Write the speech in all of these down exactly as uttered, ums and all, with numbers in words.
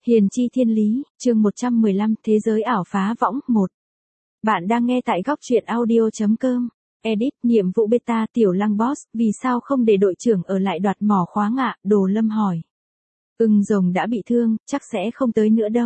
Hiền chi thiên lý, chương một trăm mười lăm, Thế giới ảo phá võng, một. Bạn đang nghe tại góc truyện audio chấm com. Edit, nhiệm vụ beta, Tiểu Lăng Boss, vì sao không để đội trưởng ở lại đoạt mỏ khoáng ạ? Đồ Lâm hỏi. Ưng rồng đã bị thương, chắc sẽ không tới nữa đâu.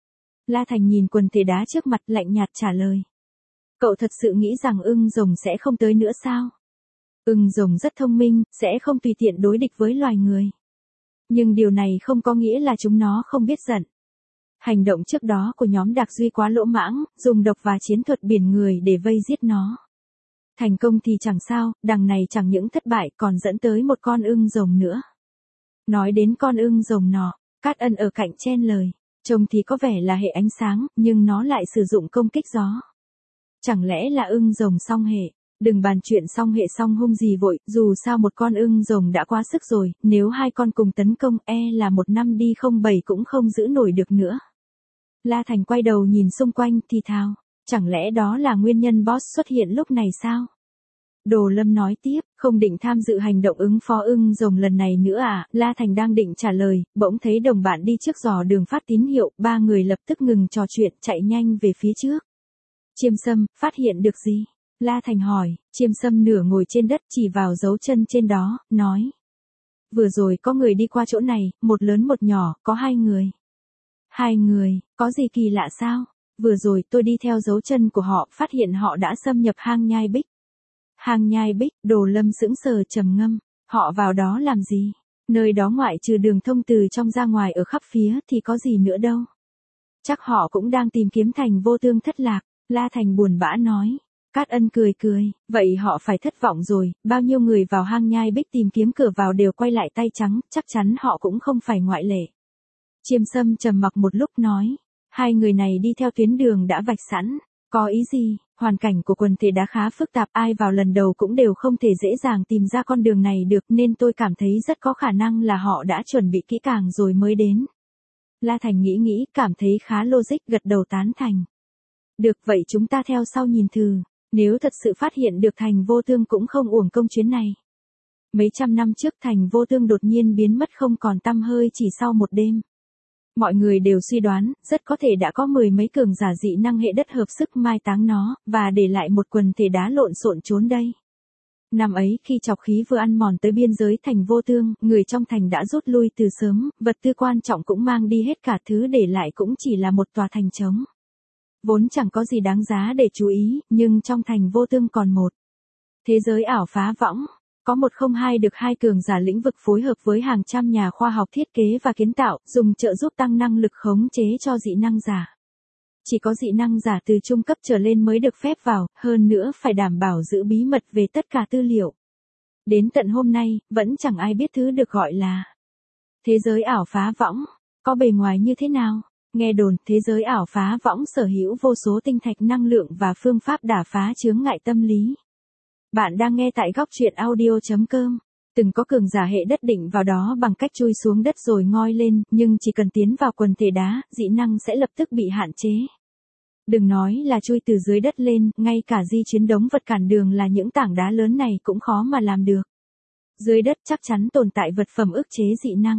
La Thành nhìn quần thể đá trước mặt lạnh nhạt trả lời. Cậu thật sự nghĩ rằng ưng rồng sẽ không tới nữa sao? Ưng rồng rất thông minh, sẽ không tùy tiện đối địch với loài người. Nhưng điều này không có nghĩa là chúng nó không biết giận. Hành động trước đó của nhóm Đạc Duy quá lỗ mãng, dùng độc và chiến thuật biển người để vây giết nó. Thành công thì chẳng sao, đằng này chẳng những thất bại còn dẫn tới một con ưng rồng nữa. Nói đến con ưng rồng nọ, Cát Ân ở cạnh chen lời, trông thì có vẻ là hệ ánh sáng, nhưng nó lại sử dụng công kích gió. Chẳng lẽ là ưng rồng song hệ? Đừng bàn chuyện song hệ song hung gì vội, dù sao một con ưng rồng đã quá sức rồi, nếu hai con cùng tấn công e là một năm đi không bảy cũng không giữ nổi được nữa. La Thành quay đầu nhìn xung quanh thì thào, chẳng lẽ đó là nguyên nhân boss xuất hiện lúc này sao? Đồ Lâm nói tiếp, không định tham dự hành động ứng phó ưng rồng lần này nữa à? La Thành đang định trả lời, bỗng thấy đồng bạn đi trước dò đường phát tín hiệu, ba người lập tức ngừng trò chuyện chạy nhanh về phía trước. Chiêm Sâm, phát hiện được gì? La Thành hỏi, Chiêm Sâm nửa ngồi trên đất chỉ vào dấu chân trên đó, nói. Vừa rồi có người đi qua chỗ này, một lớn một nhỏ, có hai người. Hai người, có gì kỳ lạ sao? Vừa rồi tôi đi theo dấu chân của họ, phát hiện họ đã xâm nhập hang Nhai Bích. Hang Nhai Bích, Đồ Lâm sững sờ trầm ngâm, họ vào đó làm gì? Nơi đó ngoại trừ đường thông từ trong ra ngoài ở khắp phía thì có gì nữa đâu. Chắc họ cũng đang tìm kiếm Thành Vô Tương thất lạc, La Thành buồn bã nói. Cát Ân cười cười, vậy họ phải thất vọng rồi, bao nhiêu người vào hang Nhai Bích tìm kiếm cửa vào đều quay lại tay trắng, chắc chắn họ cũng không phải ngoại lệ. Chiêm Sâm trầm mặc một lúc nói, hai người này đi theo tuyến đường đã vạch sẵn, có ý gì? Hoàn cảnh của quần thể đá khá phức tạp, ai vào lần đầu cũng đều không thể dễ dàng tìm ra con đường này được, nên tôi cảm thấy rất có khả năng là họ đã chuẩn bị kỹ càng rồi mới đến. La Thành nghĩ nghĩ, cảm thấy khá logic, gật đầu tán thành. Được, vậy chúng ta theo sau nhìn thử. Nếu thật sự phát hiện được Thành Vô Tương cũng không uổng công chuyến này. Mấy trăm năm trước Thành Vô Tương đột nhiên biến mất không còn tăm hơi chỉ sau một đêm. Mọi người đều suy đoán, rất có thể đã có mười mấy cường giả dị năng hệ đất hợp sức mai táng nó, và để lại một quần thể đá lộn xộn trốn đây. Năm ấy khi trọc khí vừa ăn mòn tới biên giới Thành Vô Tương, người trong thành đã rút lui từ sớm, vật tư quan trọng cũng mang đi hết cả, thứ để lại cũng chỉ là một tòa thành trống. Vốn chẳng có gì đáng giá để chú ý, nhưng trong Thành Vô Tương còn một. Thế giới ảo phá võng, có một không hai được hai cường giả lĩnh vực phối hợp với hàng trăm nhà khoa học thiết kế và kiến tạo, dùng trợ giúp tăng năng lực khống chế cho dị năng giả. Chỉ có dị năng giả từ trung cấp trở lên mới được phép vào, hơn nữa phải đảm bảo giữ bí mật về tất cả tư liệu. Đến tận hôm nay, vẫn chẳng ai biết thứ được gọi là thế giới ảo phá võng, có bề ngoài như thế nào. Nghe đồn, thế giới ảo phá võng sở hữu vô số tinh thạch năng lượng và phương pháp đả phá chướng ngại tâm lý. Bạn đang nghe tại góc truyện audio chấm com. Từng có cường giả hệ đất định vào đó bằng cách chui xuống đất rồi ngoi lên, nhưng chỉ cần tiến vào quần thể đá, dị năng sẽ lập tức bị hạn chế. Đừng nói là chui từ dưới đất lên, ngay cả di chuyển đống vật cản đường là những tảng đá lớn này cũng khó mà làm được. Dưới đất chắc chắn tồn tại vật phẩm ức chế dị năng.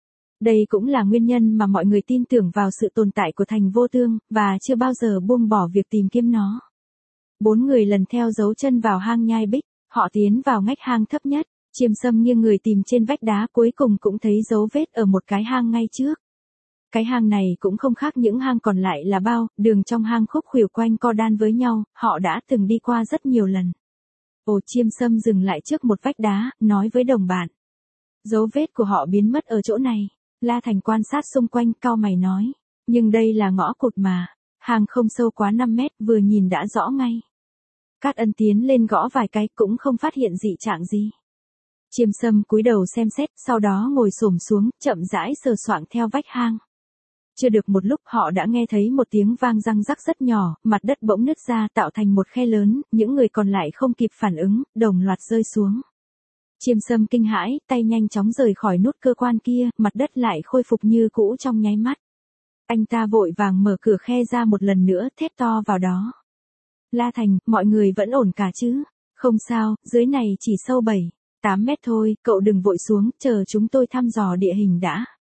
Đây cũng là nguyên nhân mà mọi người tin tưởng vào sự tồn tại của Thành Vô Tương, và chưa bao giờ buông bỏ việc tìm kiếm nó. Bốn người lần theo dấu chân vào hang Nhai Bích, họ tiến vào ngách hang thấp nhất, Chiêm Sâm nghiêng người tìm trên vách đá, cuối cùng cũng thấy dấu vết ở một cái hang ngay trước. Cái hang này cũng không khác những hang còn lại là bao, đường trong hang khúc khuỷu quanh co đan với nhau, họ đã từng đi qua rất nhiều lần. Ồ, Chiêm Sâm dừng lại trước một vách đá, nói với đồng bạn. Dấu vết của họ biến mất ở chỗ này. La Thành quan sát xung quanh, cau mày nói. Nhưng đây là ngõ cụt mà. Hang không sâu quá năm mét, vừa nhìn đã rõ ngay. Cát Ân tiến lên gõ vài cái cũng không phát hiện dị trạng gì. Chiêm Sâm cúi đầu xem xét, sau đó ngồi xổm xuống, chậm rãi sờ soạng theo vách hang. Chưa được một lúc họ đã nghe thấy một tiếng vang răng rắc rất nhỏ, mặt đất bỗng nứt ra tạo thành một khe lớn, những người còn lại không kịp phản ứng, đồng loạt rơi xuống. Chiêm Sâm kinh hãi, tay nhanh chóng rời khỏi nút cơ quan kia, mặt đất lại khôi phục như cũ trong nháy mắt. Anh ta vội vàng mở cửa khe ra một lần nữa, thét to vào đó. La Thành, mọi người vẫn ổn cả chứ? Không sao, dưới này chỉ sâu bảy, tám mét thôi, cậu đừng vội xuống, chờ chúng tôi thăm dò địa hình đã.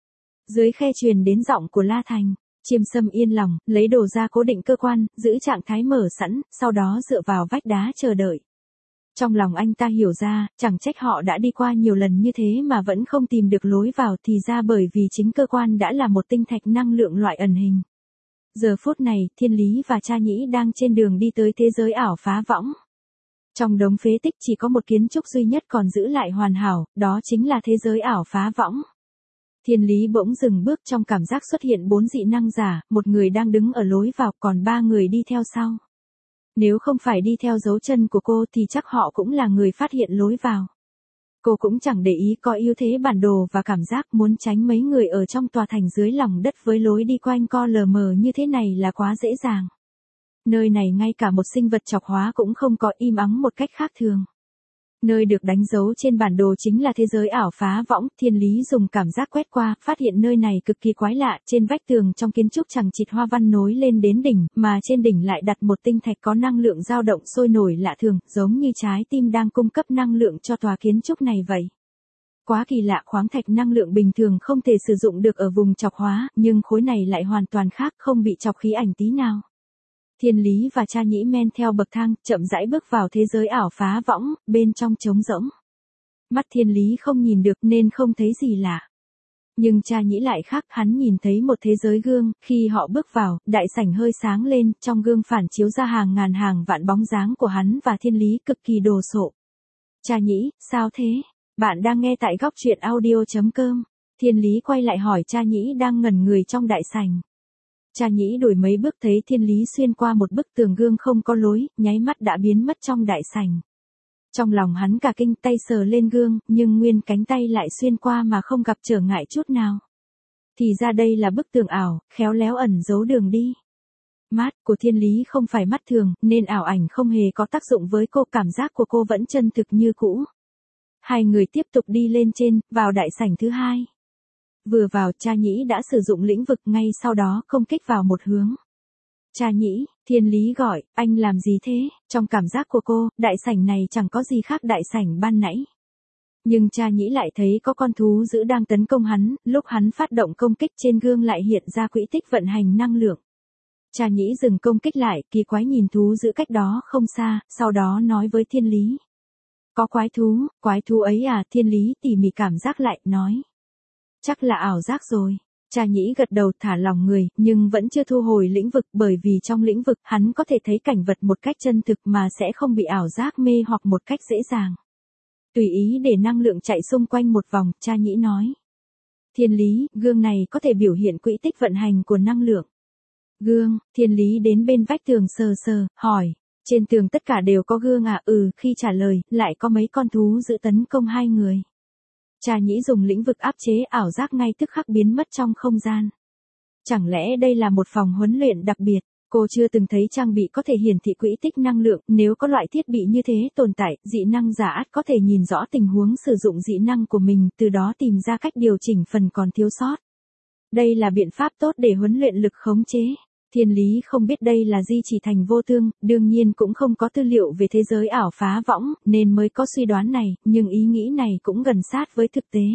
Dưới khe truyền đến giọng của La Thành. Chiêm Sâm yên lòng, lấy đồ ra cố định cơ quan, giữ trạng thái mở sẵn, sau đó dựa vào vách đá chờ đợi. Trong lòng anh ta hiểu ra, chẳng trách họ đã đi qua nhiều lần như thế mà vẫn không tìm được lối vào, thì ra bởi vì chính cơ quan đã là một tinh thạch năng lượng loại ẩn hình. Giờ phút này, Thiên Lý và Cha Nhĩ đang trên đường đi tới thế giới ảo phá võng. Trong đống phế tích chỉ có một kiến trúc duy nhất còn giữ lại hoàn hảo, đó chính là thế giới ảo phá võng. Thiên Lý bỗng dừng bước, trong cảm giác xuất hiện bốn dị năng giả, một người đang đứng ở lối vào, còn ba người đi theo sau. Nếu không phải đi theo dấu chân của cô thì chắc họ cũng là người phát hiện lối vào. Cô cũng chẳng để ý có ưu thế bản đồ và cảm giác muốn tránh mấy người ở trong tòa thành dưới lòng đất với lối đi quanh co lờ mờ như thế này là quá dễ dàng. Nơi này ngay cả một sinh vật chọc hóa cũng không có, im ắng một cách khác thường. Nơi được đánh dấu trên bản đồ chính là thế giới ảo phá võng. Thiên Lý dùng cảm giác quét qua, phát hiện nơi này cực kỳ quái lạ, trên vách tường trong kiến trúc chằng chịt hoa văn nối lên đến đỉnh, mà trên đỉnh lại đặt một tinh thạch có năng lượng dao động sôi nổi lạ thường, giống như trái tim đang cung cấp năng lượng cho tòa kiến trúc này vậy. Quá kỳ lạ, khoáng thạch năng lượng bình thường không thể sử dụng được ở vùng chọc hóa, nhưng khối này lại hoàn toàn khác, không bị chọc khí ảnh tí nào. Thiên Lý và Cha Nhĩ men theo bậc thang, chậm rãi bước vào thế giới ảo phá võng, bên trong trống rỗng. Mắt Thiên Lý không nhìn được nên không thấy gì lạ. Nhưng Cha Nhĩ lại khác, hắn nhìn thấy một thế giới gương, khi họ bước vào, đại sảnh hơi sáng lên, trong gương phản chiếu ra hàng ngàn hàng vạn bóng dáng của hắn và Thiên Lý cực kỳ đồ sộ. Cha Nhĩ, sao thế? Bạn đang nghe tại góc truyện audio chấm com. Thiên Lý quay lại hỏi Cha Nhĩ đang ngẩn người trong đại sảnh. Cha Nhĩ đuổi mấy bước thấy Thiên Lý xuyên qua một bức tường gương không có lối, nháy mắt đã biến mất trong đại sảnh. Trong lòng hắn cả kinh, tay sờ lên gương, nhưng nguyên cánh tay lại xuyên qua mà không gặp trở ngại chút nào. Thì ra đây là bức tường ảo, khéo léo ẩn giấu đường đi. Mắt của Thiên Lý không phải mắt thường, nên ảo ảnh không hề có tác dụng với cô, cảm giác của cô vẫn chân thực như cũ. Hai người tiếp tục đi lên trên, vào đại sảnh thứ hai. Vừa vào, Cha Nhĩ đã sử dụng lĩnh vực, ngay sau đó công kích vào một hướng. Cha Nhĩ, Thiên Lý gọi, anh làm gì thế? Trong cảm giác của cô, đại sảnh này chẳng có gì khác đại sảnh ban nãy. Nhưng Cha Nhĩ lại thấy có con thú dữ đang tấn công hắn, lúc hắn phát động công kích trên gương lại hiện ra quỹ tích vận hành năng lượng. Cha Nhĩ dừng công kích lại, kỳ quái nhìn thú dữ cách đó không xa, sau đó nói với Thiên Lý. Có quái thú, quái thú ấy à? Thiên Lý tỉ mỉ cảm giác lại, nói. Chắc là ảo giác rồi. Cha Nhĩ gật đầu, thả lòng người, nhưng vẫn chưa thu hồi lĩnh vực, bởi vì trong lĩnh vực hắn có thể thấy cảnh vật một cách chân thực mà sẽ không bị ảo giác mê hoặc một cách dễ dàng. Tùy ý để năng lượng chạy xung quanh một vòng, Cha Nhĩ nói. Thiên Lý, gương này có thể biểu hiện quỹ tích vận hành của năng lượng. Gương, Thiên Lý đến bên vách tường sờ sờ, hỏi. Trên tường tất cả đều có gương à? Ừ, khi trả lời, lại có mấy con thú dự tấn công hai người. Cha Nhĩ dùng lĩnh vực áp chế ảo giác, ngay tức khắc biến mất trong không gian. Chẳng lẽ đây là một phòng huấn luyện đặc biệt? Cô chưa từng thấy trang bị có thể hiển thị quỹ tích năng lượng, nếu có loại thiết bị như thế tồn tại, dị năng giả ắt có thể nhìn rõ tình huống sử dụng dị năng của mình, từ đó tìm ra cách điều chỉnh phần còn thiếu sót. Đây là biện pháp tốt để huấn luyện lực khống chế. Thiên Lý không biết đây là di chỉ thành vô tương, đương nhiên cũng không có tư liệu về thế giới ảo phá võng, nên mới có suy đoán này, nhưng ý nghĩ này cũng gần sát với thực tế.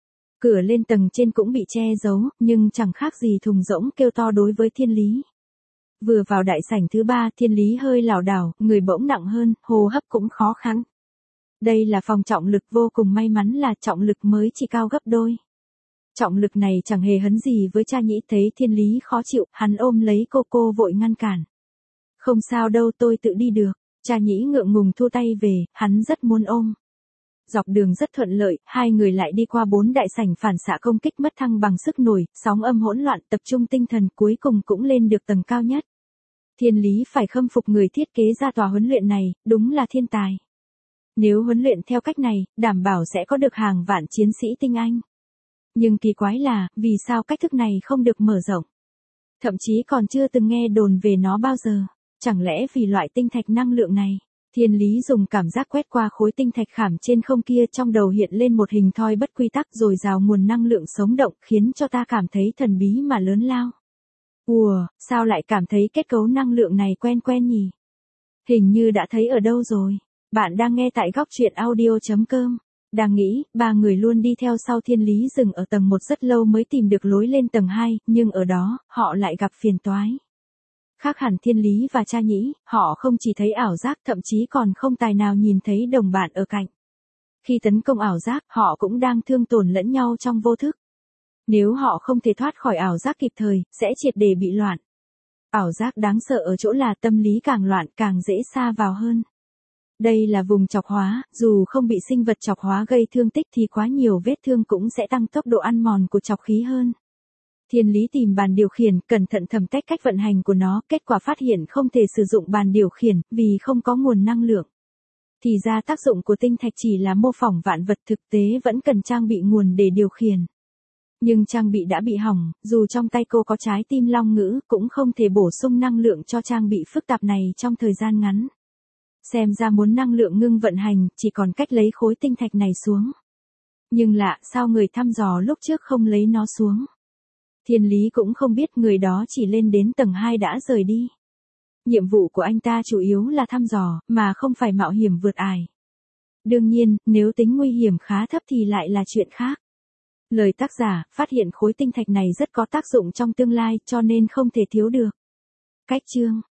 Cửa lên tầng trên cũng bị che giấu, nhưng chẳng khác gì thùng rỗng kêu to đối với Thiên Lý. Vừa vào đại sảnh thứ ba, Thiên Lý hơi lảo đảo, người bỗng nặng hơn, hô hấp cũng khó khăn. Đây là phòng trọng lực, vô cùng may mắn là trọng lực mới chỉ cao gấp đôi. Trọng lực này chẳng hề hấn gì với Cha Nhĩ, thấy Thiên Lý khó chịu, hắn ôm lấy cô, cô vội ngăn cản. Không sao đâu, tôi tự đi được. Cha Nhĩ ngượng ngùng thu tay về, hắn rất muốn ôm. Dọc đường rất thuận lợi, hai người lại đi qua bốn đại sảnh phản xạ công kích mất thăng bằng sức nổi, sóng âm hỗn loạn, tập trung tinh thần, cuối cùng cũng lên được tầng cao nhất. Thiên Lý phải khâm phục người thiết kế ra tòa huấn luyện này, đúng là thiên tài. Nếu huấn luyện theo cách này, đảm bảo sẽ có được hàng vạn chiến sĩ tinh anh. Nhưng kỳ quái là, vì sao cách thức này không được mở rộng? Thậm chí còn chưa từng nghe đồn về nó bao giờ. Chẳng lẽ vì loại tinh thạch năng lượng này? Thiên Lý dùng cảm giác quét qua khối tinh thạch khảm trên không kia, trong đầu hiện lên một hình thoi bất quy tắc rồi rào nguồn năng lượng sống động, khiến cho ta cảm thấy thần bí mà lớn lao. Ùa, sao lại cảm thấy kết cấu năng lượng này quen quen nhỉ? Hình như đã thấy ở đâu rồi. Bạn đang nghe tại góc truyện audio chấm com. Đang nghĩ, ba người luôn đi theo sau Thiên Lý dừng ở tầng một rất lâu mới tìm được lối lên tầng hai, nhưng ở đó, họ lại gặp phiền toái. Khác hẳn Thiên Lý và Cha Nhĩ, họ không chỉ thấy ảo giác thậm chí còn không tài nào nhìn thấy đồng bạn ở cạnh. Khi tấn công ảo giác, họ cũng đang thương tổn lẫn nhau trong vô thức. Nếu họ không thể thoát khỏi ảo giác kịp thời, sẽ triệt để bị loạn. Ảo giác đáng sợ ở chỗ là tâm lý càng loạn càng dễ sa vào hơn. Đây là vùng chọc hóa, dù không bị sinh vật chọc hóa gây thương tích thì quá nhiều vết thương cũng sẽ tăng tốc độ ăn mòn của chọc khí hơn. Thiên Lý tìm bàn điều khiển, cẩn thận thẩm tách cách vận hành của nó, kết quả phát hiện không thể sử dụng bàn điều khiển, vì không có nguồn năng lượng. Thì ra tác dụng của tinh thạch chỉ là mô phỏng vạn vật, thực tế vẫn cần trang bị nguồn để điều khiển. Nhưng trang bị đã bị hỏng, dù trong tay cô có trái tim long ngữ, cũng không thể bổ sung năng lượng cho trang bị phức tạp này trong thời gian ngắn. Xem ra muốn năng lượng ngưng vận hành, chỉ còn cách lấy khối tinh thạch này xuống. Nhưng lạ, sao người thăm dò lúc trước không lấy nó xuống? Thiên Lý cũng không biết, người đó chỉ lên đến tầng hai đã rời đi. Nhiệm vụ của anh ta chủ yếu là thăm dò, mà không phải mạo hiểm vượt ải. Đương nhiên, nếu tính nguy hiểm khá thấp thì lại là chuyện khác. Lời tác giả, phát hiện khối tinh thạch này rất có tác dụng trong tương lai, cho nên không thể thiếu được. Cách chương